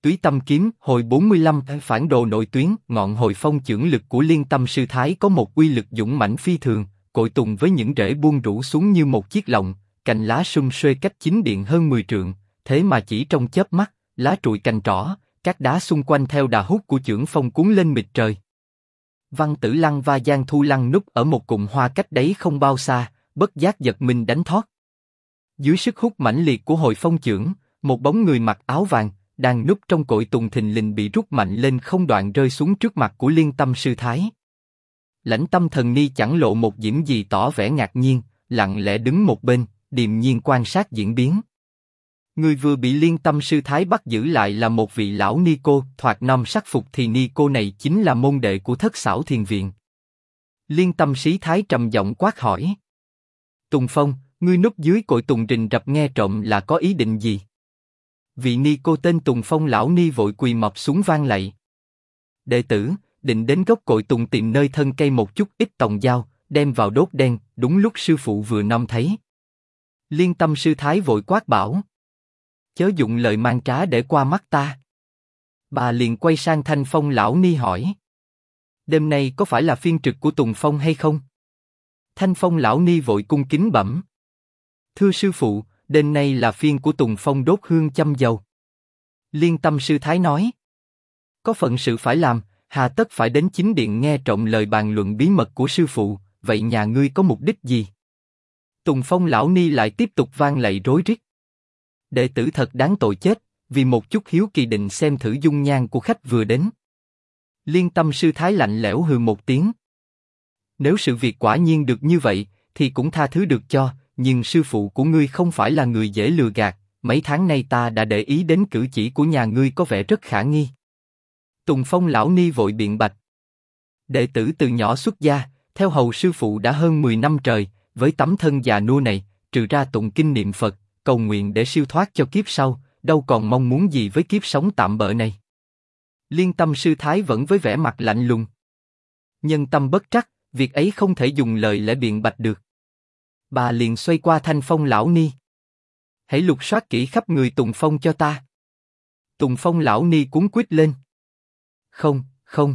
Túy Tâm Kiếm hồi 45 phản đồ nội tuyến. Ngọn hồi phong chưởng lực của Liên Tâm Sư Thái có một uy lực dũng mãnh phi thường, cội tùng với những rễ buông rủ xuống như một chiếc lọng, cành lá sum xuê cách chính điện hơn 10 trượng, thế mà chỉ trong chớp mắt, lá trụi cành trỏ, các đá xung quanh theo đà hút của chưởng phong cuốn lên mịt trời. Văn Tử Lăng và Giang Thu Lăng núp ở một cụm hoa cách đấy không bao xa, bất giác giật mình đánh thót. Dưới sức hút mãnh liệt của hồi phong chưởng, một bóng người mặc áo vàng, đang núp trong cội tùng thình lình bị rút mạnh lên không đoạn rơi xuống trước mặt của Liên Tâm Sư Thái. Lãnh Tâm Thần Ni chẳng lộ một diễm gì tỏ vẻ ngạc nhiên, lặng lẽ đứng một bên, điềm nhiên quan sát diễn biến. Người vừa bị Liên Tâm Sư Thái bắt giữ lại là một vị lão ni cô, thoạt nom sắc phục thì ni cô này chính là môn đệ của Thất Xảo Thiền Viện. Liên Tâm Sư Thái trầm giọng quát hỏi: Tùng Phong, ngươi núp dưới cội tùng rình rập nghe trộm là có ý định gì? Vị ni cô tên Tùng Phong lão ni vội quỳ mọp xuống vang lạy: Đệ tử định đến gốc cội tùng tìm nơi thân cây một chút ít tòng dao, đem vào đốt đen. Đúng lúc sư phụ vừa nom thấy. Liên Tâm Sư Thái vội quát bảo: Chớ dụng lời mang trá để qua mắt ta. Bà liền quay sang Thanh Phong lão ni hỏi: Đêm nay có phải là phiên trực của Tùng Phong hay không? Thanh Phong lão ni vội cung kính bẩm: Thưa sư phụ, đêm nay là phiên của Tùng Phong đốt hương châm dầu. Liên Tâm Sư Thái nói: Có phận sự phải làm, hà tất phải đến chính điện nghe trộm lời bàn luận bí mật của sư phụ, vậy nhà ngươi có mục đích gì? Tùng Phong lão ni lại tiếp tục vang lạy rối rít: Đệ tử thật đáng tội chết, vì một chút hiếu kỳ định xem thử dung nhan của khách vừa đến. Liên Tâm Sư Thái lạnh lẽo hừ một tiếng: Nếu sự việc quả nhiên được như vậy, thì cũng tha thứ được cho, nhưng sư phụ của ngươi không phải là người dễ lừa gạt, mấy tháng nay ta đã để ý đến cử chỉ của nhà ngươi có vẻ rất khả nghi. Tùng Phong lão ni vội biện bạch: Đệ tử từ nhỏ xuất gia, theo hầu sư phụ đã hơn 10 năm trời, với tấm thân già nua này, trừ ra tụng kinh niệm Phật, cầu nguyện để siêu thoát cho kiếp sau, đâu còn mong muốn gì với kiếp sống tạm bợ này. Liên Tâm Sư Thái vẫn với vẻ mặt lạnh lùng: Nhân tâm bất trắc, việc ấy không thể dùng lời lẽ biện bạch được. Bà liền xoay qua Thanh Phong lão ni: Hãy lục soát kỹ khắp người Tùng Phong cho ta. Tùng Phong lão ni cuống quýt lên: Không, không.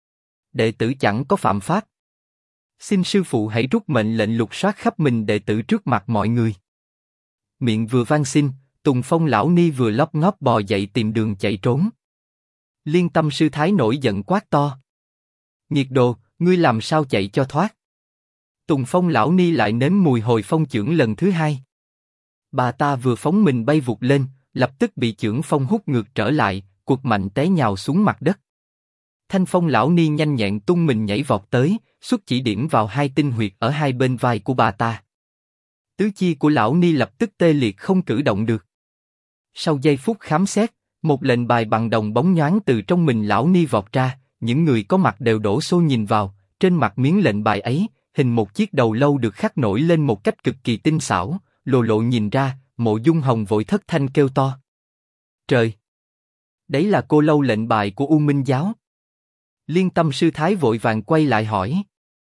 Đệ tử chẳng có phạm pháp. Xin sư phụ hãy rút mệnh lệnh lục soát khắp mình đệ tử trước mặt mọi người. Miệng vừa van xin, Tùng Phong lão ni vừa lóp ngóp bò dậy tìm đường chạy trốn. Liên Tâm Sư Thái nổi giận quát to: Nhiệt đồ, ngươi làm sao chạy cho thoát? Tùng Phong lão ni lại nếm mùi hồi phong chưởng lần thứ hai. Bà ta vừa phóng mình bay vụt lên, lập tức bị chưởng phong hút ngược trở lại, quật mạnh té nhào xuống mặt đất. Thanh Phong lão ni nhanh nhẹn tung mình nhảy vọt tới, xuất chỉ điểm vào hai tinh huyệt ở hai bên vai của bà ta. Tứ chi của lão ni lập tức tê liệt không cử động được. Sau giây phút khám xét, một lệnh bài bằng đồng bóng nhoáng từ trong mình lão ni vọt ra, những người có mặt đều đổ xô nhìn vào, trên mặt miếng lệnh bài ấy, hình một chiếc đầu lâu được khắc nổi lên một cách cực kỳ tinh xảo, lộ lộ nhìn ra, Mộ Dung Hồng vội thất thanh kêu to: Trời! Đấy là cô lâu lệnh bài của U Minh Giáo. Liên Tâm Sư Thái vội vàng quay lại hỏi: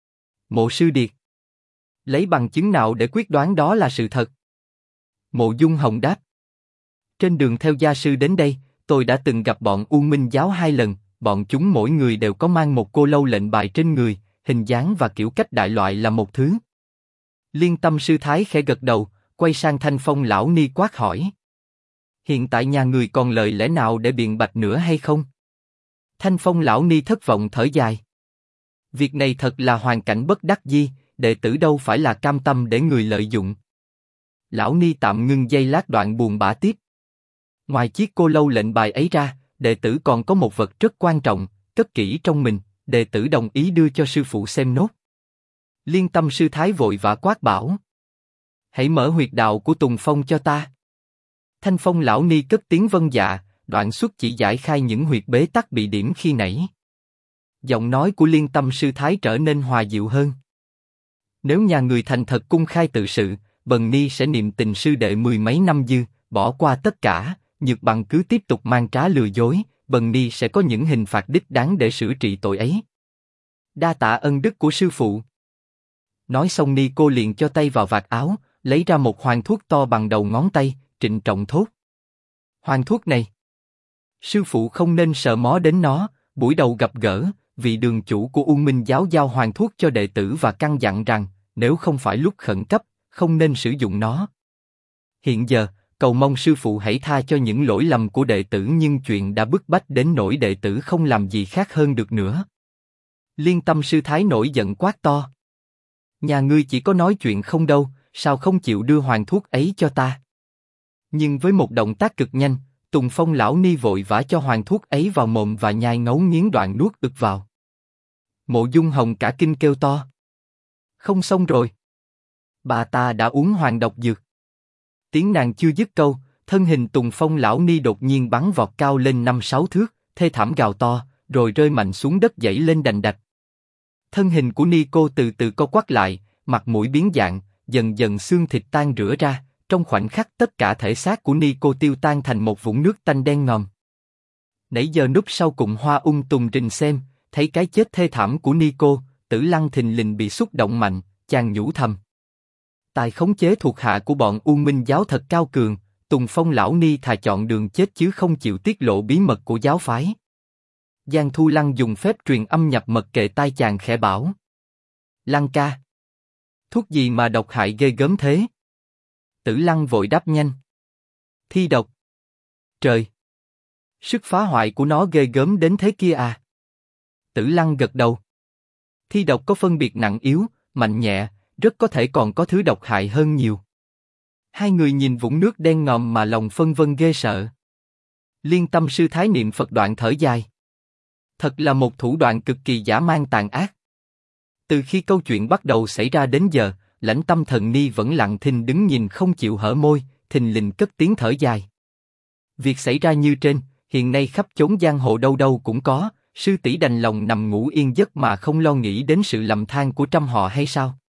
Mộ sư điệt, lấy bằng chứng nào để quyết đoán đó là sự thật? Mộ Dung Hồng đáp: Trên đường theo gia sư đến đây, tôi đã từng gặp bọn U Minh Giáo 2 lần, bọn chúng mỗi người đều có mang một cô lâu lệnh bài trên người, hình dáng và kiểu cách đại loại là một thứ. Liên Tâm Sư Thái khẽ gật đầu, quay sang Thanh Phong lão ni quát hỏi: Hiện tại nhà người còn lời lẽ nào để biện bạch nữa hay không? Thanh Phong lão ni thất vọng thở dài: Việc này thật là hoàn cảnh bất đắc dĩ, đệ tử đâu phải là cam tâm để người lợi dụng. Lão ni tạm ngưng giây lát đoạn buồn bã tiếp: Ngoài chiếc cô lâu lệnh bài ấy ra, đệ tử còn có một vật rất quan trọng, cất kỹ trong mình, đệ tử đồng ý đưa cho sư phụ xem nốt. Liên Tâm Sư Thái vội vã quát bảo: Hãy mở huyệt đạo của Tùng Phong cho ta. Thanh Phong lão ni cất tiếng vâng dạ, đoạn xuất chỉ giải khai những huyệt bế tắc bị điểm khi nãy. Giọng nói của Liên Tâm Sư Thái trở nên hòa dịu hơn: Nếu nhà người thành thật cung khai tự sự, Bần ni sẽ niệm tình sư đệ 10 mấy năm dư, bỏ qua tất cả, nhược bằng cứ tiếp tục mang trá lừa dối, Bần ni sẽ có những hình phạt đích đáng để sửa trị tội ấy. Đa tạ ân đức của sư phụ. Nói xong ni cô liền cho tay vào vạt áo, lấy ra một hoàng thuốc to bằng đầu ngón tay, trịnh trọng thốt: Hoàng thuốc này Sư phụ không nên sờ mó đến nó. Buổi đầu gặp gỡ, vị đường chủ của U Minh giáo giao hoàng thuốc cho đệ tử và căn dặn rằng, nếu không phải lúc khẩn cấp, không nên sử dụng nó. Hiện giờ, cầu mong sư phụ hãy tha cho những lỗi lầm của đệ tử, nhưng chuyện đã bức bách đến nỗi đệ tử không làm gì khác hơn được nữa. Liên Tâm sư thái nổi giận quát to. Nhà ngươi chỉ có nói chuyện không đâu, sao không chịu đưa hoàng thuốc ấy cho ta? Nhưng với một động tác cực nhanh, Tùng Phong lão ni vội vã cho hoàng thuốc ấy vào mồm và nhai ngấu nghiến đoạn nuốt ực vào. Mộ Dung Hồng cả kinh kêu to. Không xong rồi. Bà ta đã uống hoàng độc dược. Tiếng nàng chưa dứt câu, thân hình Tùng Phong lão ni đột nhiên bắn vọt cao lên 5-6 thước, thê thảm gào to, rồi rơi mạnh xuống đất giãy lên đành đạch. Thân hình của Nico từ từ co quắp lại, mặt mũi biến dạng, dần dần xương thịt tan rã ra. Trong khoảnh khắc tất cả thể xác của Nico tiêu tan thành một vũng nước tanh đen ngòm. Nãy giờ núp sau cụm hoa tùng rình xem, thấy cái chết thê thảm của Nico, Tử Lăng thình lình bị xúc động mạnh, chàng nhủ thầm. Tài khống chế thuộc hạ của bọn U Minh giáo thật cao cường, Tùng Phong lão ni thà chọn đường chết chứ không chịu tiết lộ bí mật của giáo phái. Giang Thu Lăng dùng phép truyền âm nhập mật kề tai chàng khẽ bảo. Lăng ca. Thuốc gì mà độc hại ghê gớm thế? Tử Lăng vội đáp nhanh. Thi độc. Trời! Sức phá hoại của nó ghê gớm đến thế kia à? Tử Lăng gật đầu. Thi độc có phân biệt nặng yếu, mạnh nhẹ, rất có thể còn có thứ độc hại hơn nhiều. Hai người nhìn vũng nước đen ngòm mà lòng phân vân ghê sợ. Liên Tâm sư thái niệm Phật đoạn thở dài. Thật là một thủ đoạn cực kỳ dã man tàn ác. Từ khi câu chuyện bắt đầu xảy ra đến giờ, Lãnh Tâm thần ni vẫn lặng thinh đứng nhìn không chịu hở môi, thình lình cất tiếng thở dài. Việc xảy ra như trên, hiện nay khắp chốn giang hồ đâu đâu cũng có, sư tỷ đành lòng nằm ngủ yên giấc mà không lo nghĩ đến sự lầm than của trăm họ hay sao?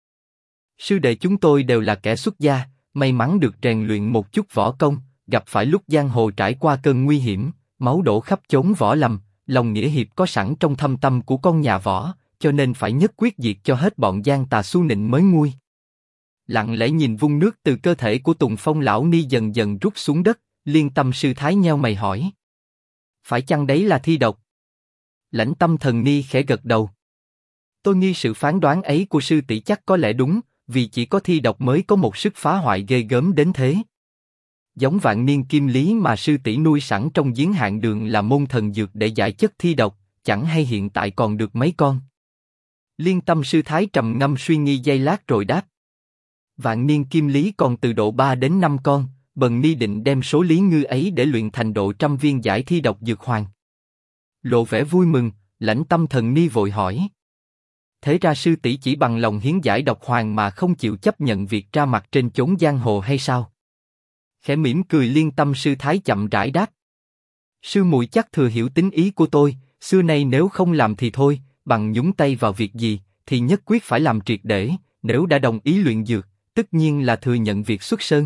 Sư đệ chúng tôi đều là kẻ xuất gia, may mắn được rèn luyện một chút võ công, gặp phải lúc giang hồ trải qua cơn nguy hiểm, máu đổ khắp chốn võ lâm, lòng nghĩa hiệp có sẵn trong thâm tâm của con nhà võ, cho nên phải nhất quyết diệt cho hết bọn gian tà xu nịnh mới nguôi. Lặng lẽ nhìn vung nước từ cơ thể của Tùng Phong lão ni dần dần rút xuống đất, Liên Tâm sư thái nheo mày hỏi. Phải chăng đấy là thi độc? Lãnh Tâm thần ni khẽ gật đầu. Tôi nghi sự phán đoán ấy của sư tỷ chắc có lẽ đúng, vì chỉ có thi độc mới có một sức phá hoại ghê gớm đến thế. Giống vạn niên kim lý mà sư tỷ nuôi sẵn trong giếng Hạn Đường là môn thần dược để giải chất thi độc, chẳng hay hiện tại còn được mấy con. Liên Tâm sư thái trầm ngâm suy nghĩ giây lát rồi đáp. Vạn niên kim lý còn từ độ 3 đến 5 con, bần ni định đem số lý ngư ấy để luyện thành độ 100 viên giải thi độc dược hoàng. Lộ vẻ vui mừng, Lãnh Tâm thần ni vội hỏi. Thế ra sư tỷ chỉ bằng lòng hiến giải độc hoàng mà không chịu chấp nhận việc ra mặt trên chốn giang hồ hay sao? Khẽ mỉm cười Liên Tâm sư thái chậm rãi đáp. Sư muội chắc thừa hiểu tính ý của tôi, xưa nay nếu không làm thì thôi, bằng nhúng tay vào việc gì, thì nhất quyết phải làm triệt để, nếu đã đồng ý luyện dược, tất nhiên là thừa nhận việc xuất sơn.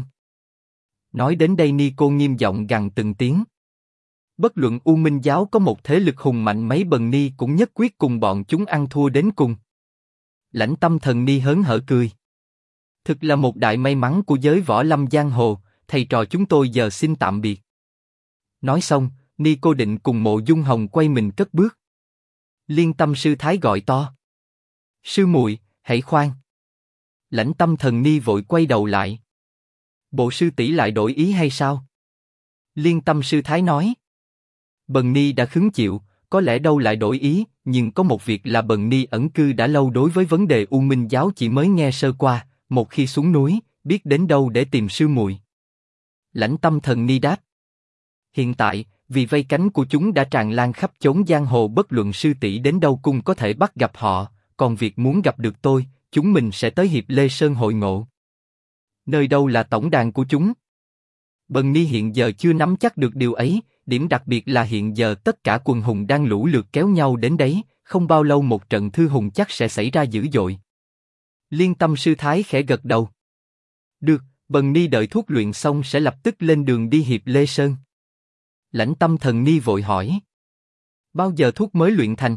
Nói đến đây Nico nghiêm giọng gằn từng tiếng. Bất luận U Minh giáo có một thế lực hùng mạnh mấy bần ni cũng nhất quyết cùng bọn chúng ăn thua đến cùng. Lãnh Tâm thần ni hớn hở cười. Thực là một đại may mắn của giới võ lâm giang hồ, thầy trò chúng tôi giờ xin tạm biệt. Nói xong, Nico định cùng Mộ Dung Hồng quay mình cất bước. Liên Tâm sư thái gọi to. Sư muội, hãy khoan. Lãnh Tâm thần ni vội quay đầu lại. Bộ sư tỷ lại đổi ý hay sao? Liên Tâm sư thái nói. Bần ni đã khứng chịu, có lẽ đâu lại đổi ý, nhưng có một việc là bần ni ẩn cư đã lâu đối với vấn đề U Minh giáo chỉ mới nghe sơ qua, một khi xuống núi, biết đến đâu để tìm sư muội. Lãnh Tâm thần ni đáp. Hiện tại, vì vây cánh của chúng đã tràn lan khắp chốn giang hồ, bất luận sư tỷ đến đâu cũng có thể bắt gặp họ, còn việc muốn gặp được tôi, chúng mình sẽ tới Hiệp Lê Sơn hội ngộ. Nơi đâu là tổng đàn của chúng? Bần ni hiện giờ chưa nắm chắc được điều ấy, điểm đặc biệt là hiện giờ tất cả quần hùng đang lũ lượt kéo nhau đến đấy, không bao lâu một trận thư hùng chắc sẽ xảy ra dữ dội. Liên Tâm sư thái khẽ gật đầu. Được, bần ni đợi thuốc luyện xong sẽ lập tức lên đường đi Hiệp Lê Sơn. Lãnh Tâm thần ni vội hỏi. Bao giờ thuốc mới luyện thành?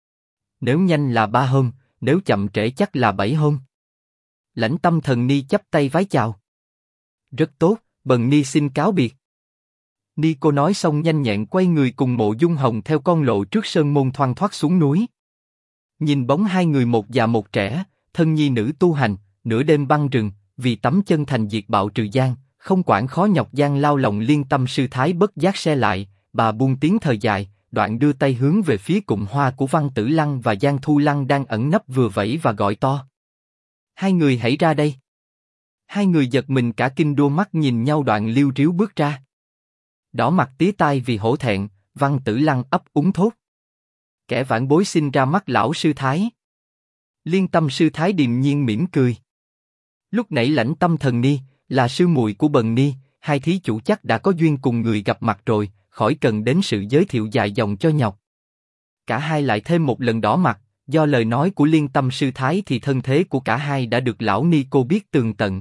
Nếu nhanh là 3 hôm, nếu chậm trễ chắc là 7 hôm. Lãnh Tâm thần ni chắp tay vái chào. Rất tốt, bần ni xin cáo biệt. Nico nói xong nhanh nhẹn quay người cùng Mộ Dung Hồng theo con lộ trước sơn môn thoăn thoắt xuống núi. Nhìn bóng hai người một già một trẻ, thân nhi nữ tu hành, nửa đêm băng rừng, vì tấm chân thành diệt bạo trừ gian, không quản khó nhọc gian lao lòng Liên Tâm sư thái bất giác se lại, bà buông tiếng thời dài, đoạn đưa tay hướng về phía cụm hoa của Văn Tử Lăng và Giang Thu Lăng đang ẩn nấp vừa vẫy và gọi to. Hai người hãy ra đây. Hai người giật mình cả kinh đua mắt nhìn nhau đoạn liêu riếu bước ra. Đỏ mặt tía tai vì hổ thẹn, Văn Tử Lăng ấp úng thốt. Kẻ vãn bối xin ra mắt lão sư thái. Liên Tâm sư thái điềm nhiên mỉm cười. Lúc nãy Lãnh Tâm thần ni, là sư muội của Bần ni, hai thí chủ chắc đã có duyên cùng người gặp mặt rồi, khỏi cần đến sự giới thiệu dài dòng cho nhọc. Cả hai lại thêm một lần đỏ mặt, do lời nói của Liên Tâm sư thái thì thân thế của cả hai đã được lão ni cô biết tường tận.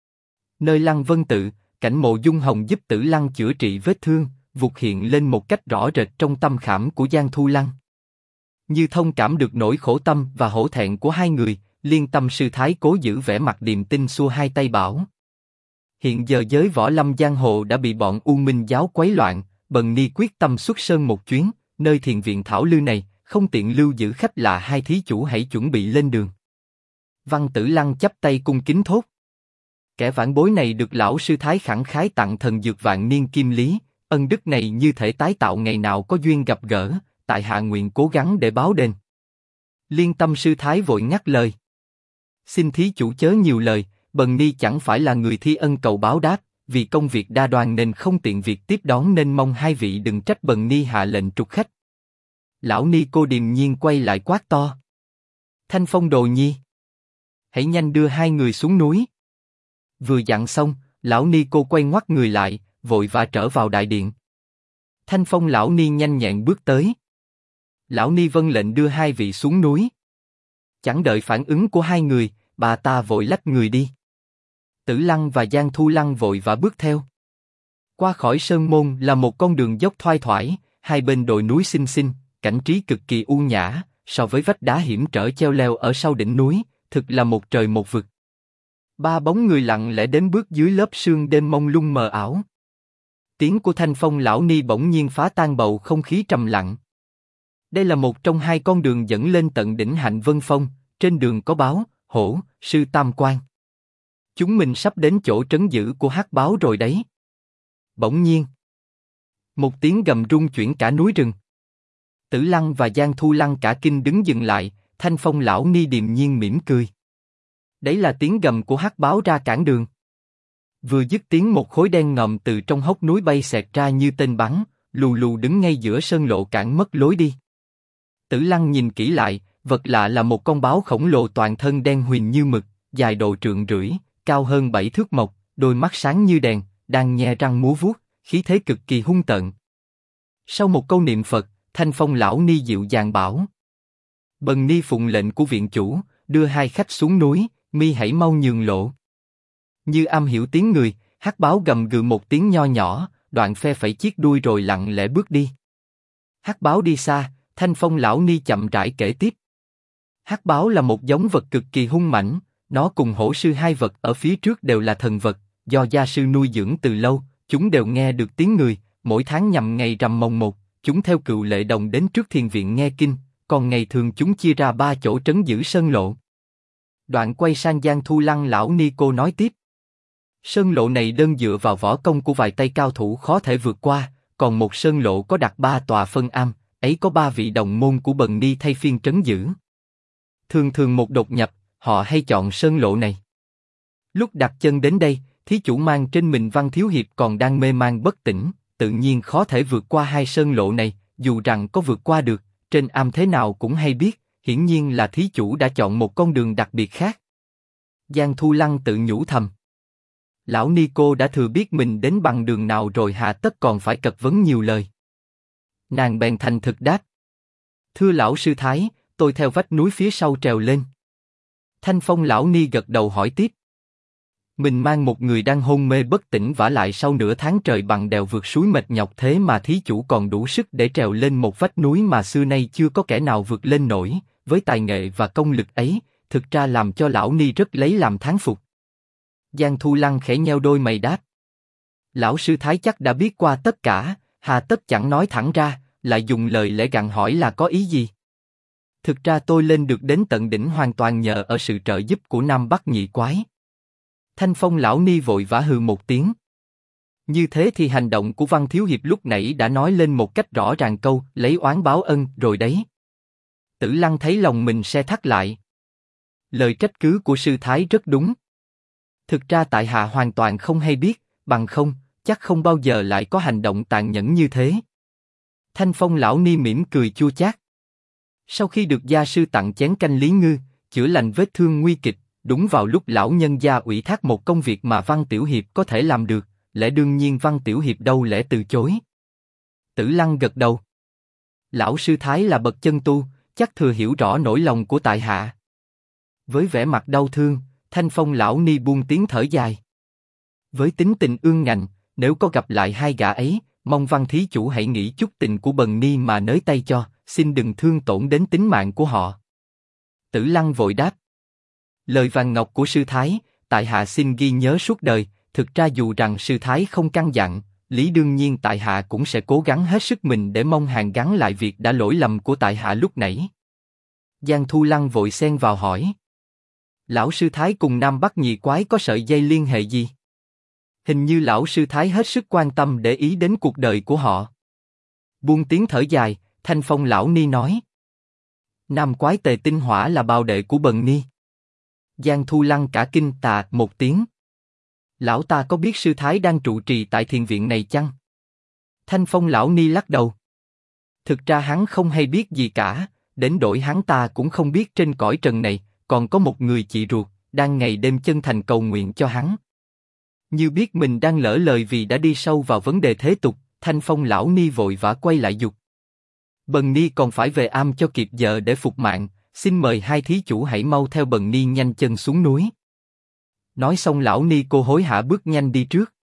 Nơi Lăng Vân tự, cảnh Mộ Dung Hồng giúp Tử Lăng chữa trị vết thương, vụt hiện lên một cách rõ rệt trong tâm khảm của Giang Thu Lăng. Như thông cảm được nỗi khổ tâm và hổ thẹn của hai người, Liên Tâm sư thái cố giữ vẻ mặt điềm tinh xua hai tay bảo. Hiện giờ giới võ lâm giang hồ đã bị bọn U Minh giáo quấy loạn, Bần ni quyết tâm xuất sơn một chuyến, nơi thiền viện Thảo Lư này, không tiện lưu giữ khách lạ, hai thí chủ hãy chuẩn bị lên đường. Văn Tử Lăng chắp tay cung kính thốt. Kẻ vãn bối này được lão sư thái khẳng khái tặng thần dược vạn niên kim lý, ân đức này như thể tái tạo ngày nào có duyên gặp gỡ, tại hạ nguyện cố gắng để báo đền. Liên Tâm sư thái vội ngắt lời. Xin thí chủ chớ nhiều lời, Bần ni chẳng phải là người thi ân cầu báo đáp, vì công việc đa đoan nên không tiện việc tiếp đón, nên mong hai vị đừng trách Bần ni hạ lệnh trục khách. Lão ni cô điềm nhiên quay lại quát to. Thanh Phong đồ nhi, hãy nhanh đưa hai người xuống núi. Vừa dặn xong, lão ni cô quay ngoắt người lại, vội vã trở vào đại điện. Thanh Phong lão ni nhanh nhẹn bước tới. Lão ni vâng lệnh đưa hai vị xuống núi. Chẳng đợi phản ứng của hai người, bà ta vội lách người đi. Tử Lăng và Giang Thu Lăng vội vã bước theo. Qua khỏi sơn môn là một con đường dốc thoai thoải, hai bên đồi núi xinh xinh, cảnh trí cực kỳ u nhã, so với vách đá hiểm trở treo leo ở sau đỉnh núi, thực là một trời một vực. Ba bóng người lặng lẽ đến bước dưới lớp sương đêm mông lung mờ ảo. Tiếng của Thanh Phong lão ni bỗng nhiên phá tan bầu không khí trầm lặng. Đây là một trong hai con đường dẫn lên tận đỉnh Hạnh Vân Phong, trên đường có báo, hổ, sư tam quan. Chúng mình sắp đến chỗ trấn giữ của Hắc Báo rồi đấy. Bỗng nhiên, một tiếng gầm rung chuyển cả núi rừng. Tử Lăng và Giang Thu Lăng cả kinh đứng dừng lại, Thanh Phong lão ni điềm nhiên mỉm cười. Đấy là tiếng gầm của Hắc Báo ra cản đường. Vừa dứt tiếng, một khối đen ngòm từ trong hốc núi bay xẹt ra như tên bắn, lù lù đứng ngay giữa sơn lộ cản mất lối đi. Tử Lăng nhìn kỹ lại, vật lạ là một con báo khổng lồ toàn thân đen huỳnh như mực, dài độ trượng rưỡi, cao hơn 7 thước mộc, đôi mắt sáng như đèn, đang nhe răng múa vuốt, khí thế cực kỳ hung tợn. Sau một câu niệm Phật, Thanh Phong lão ni dịu dàng bảo: Bần ni phụng lệnh của viện chủ, đưa hai khách xuống núi, mi hãy mau nhường lộ. Như am hiểu tiếng người, Hắc Báo gầm gừ một tiếng nho nhỏ, đoạn phe phẩy chiếc đuôi rồi lặng lẽ bước đi. Hắc Báo đi xa, Thanh Phong lão ni chậm rãi kể tiếp. Hắc Báo là một giống vật cực kỳ hung mãnh, nó cùng hổ sư hai vật ở phía trước đều là thần vật, do gia sư nuôi dưỡng từ lâu, chúng đều nghe được tiếng người, mỗi tháng nhằm ngày rằm mồng 1, chúng theo cựu lệ đồng đến trước thiền viện nghe kinh, còn ngày thường chúng chia ra 3 chỗ trấn giữ sơn lộ. Đoạn quay sang Giang Thu Lăng lão ni cô nói tiếp. Sơn lộ này đơn dựa vào võ công của vài tay cao thủ khó thể vượt qua, còn một sơn lộ có đặt 3 tòa phân am, ấy có 3 vị đồng môn của Bần ni thay phiên trấn giữ. Thường thường một đột nhập, họ hay chọn sơn lộ này. Lúc đặt chân đến đây, thí chủ mang trên mình Văn thiếu hiệp còn đang mê man bất tỉnh, tự nhiên khó thể vượt qua hai sơn lộ này, dù rằng có vượt qua được, trên am thế nào cũng hay biết, hiển nhiên là thí chủ đã chọn một con đường đặc biệt khác. Giang Thu Lăng tự nhủ thầm. Lão ni cô đã thừa biết mình đến bằng đường nào rồi, hạ tất còn phải cật vấn nhiều lời. Nàng bèn thành thực đáp. Thưa lão sư thái, tôi theo vách núi phía sau trèo lên. Thanh Phong lão ni gật đầu hỏi tiếp. Mình mang một người đang hôn mê bất tỉnh, vả lại sau nửa tháng trời bằng đèo vượt suối mệt nhọc, thế mà thí chủ còn đủ sức để trèo lên một vách núi mà xưa nay chưa có kẻ nào vượt lên nổi, với tài nghệ và công lực ấy, thực ra làm cho lão ni rất lấy làm thán phục. Giang Thu Lăng khẽ nheo đôi mày đáp. Lão sư Thái chắc đã biết qua tất cả, hà tất chẳng nói thẳng ra, lại dùng lời lẽ gặng hỏi là có ý gì? Thực ra tôi lên được đến tận đỉnh hoàn toàn nhờ ở sự trợ giúp của Nam Bắc Nhị Quái. Thanh Phong lão ni vội vã hừ một tiếng. Như thế thì hành động của Văn Thiếu Hiệp lúc nãy đã nói lên một cách rõ ràng câu lấy oán báo ân rồi đấy. Tử Lăng thấy lòng mình se thắt lại. Lời trách cứ của sư Thái rất đúng. Thực ra tại hạ hoàn toàn không hay biết, bằng không, chắc không bao giờ lại có hành động tàn nhẫn như thế. Thanh Phong lão ni mỉm cười chua chát. Sau khi được gia sư tặng chén canh Lý Ngư, chữa lành vết thương nguy kịch, đúng vào lúc lão nhân gia ủy thác một công việc mà Văn Tiểu Hiệp có thể làm được, lẽ đương nhiên Văn Tiểu Hiệp đâu lẽ từ chối. Tử Lăng gật đầu. Lão sư Thái là bậc chân tu, chắc thừa hiểu rõ nỗi lòng của tại hạ. Với vẻ mặt đau thương, Thanh Phong lão ni buông tiếng thở dài. Với tính tình ương ngạnh, nếu có gặp lại hai gã ấy, mong Văn thí chủ hãy nghĩ chút tình của bần ni mà nới tay cho, xin đừng thương tổn đến tính mạng của họ. Tử Lăng vội đáp. Lời vàng ngọc của sư Thái, tại hạ xin ghi nhớ suốt đời. Thực ra dù rằng sư Thái không căn dặn, lý đương nhiên tại hạ cũng sẽ cố gắng hết sức mình để mong hàn gắn lại việc đã lỗi lầm của tại hạ lúc nãy. Giang Thu Lăng vội xen vào hỏi. Lão sư Thái cùng Nam Bắc Nhị Quái có sợi dây liên hệ gì? Hình như lão sư Thái hết sức quan tâm để ý đến cuộc đời của họ. Buông tiếng thở dài, Thanh Phong lão ni nói. Nam Quái Tề Tinh Hỏa là bào đệ của bần ni. Giang Thu Lăng cả kinh tà một tiếng. Lão ta có biết sư Thái đang trụ trì tại thiền viện này chăng? Thanh Phong lão ni lắc đầu. Thực ra hắn không hay biết gì cả, đến đổi hắn ta cũng không biết trên cõi trần này còn có một người chị ruột đang ngày đêm chân thành cầu nguyện cho hắn. Như biết mình đang lỡ lời vì đã đi sâu vào vấn đề thế tục, Thanh Phong lão ni vội vã quay lại giục. Bần ni còn phải về am cho kịp giờ để phục mạng, xin mời hai thí chủ hãy mau theo bần ni nhanh chân xuống núi. Nói xong lão ni cô hối hả bước nhanh đi trước.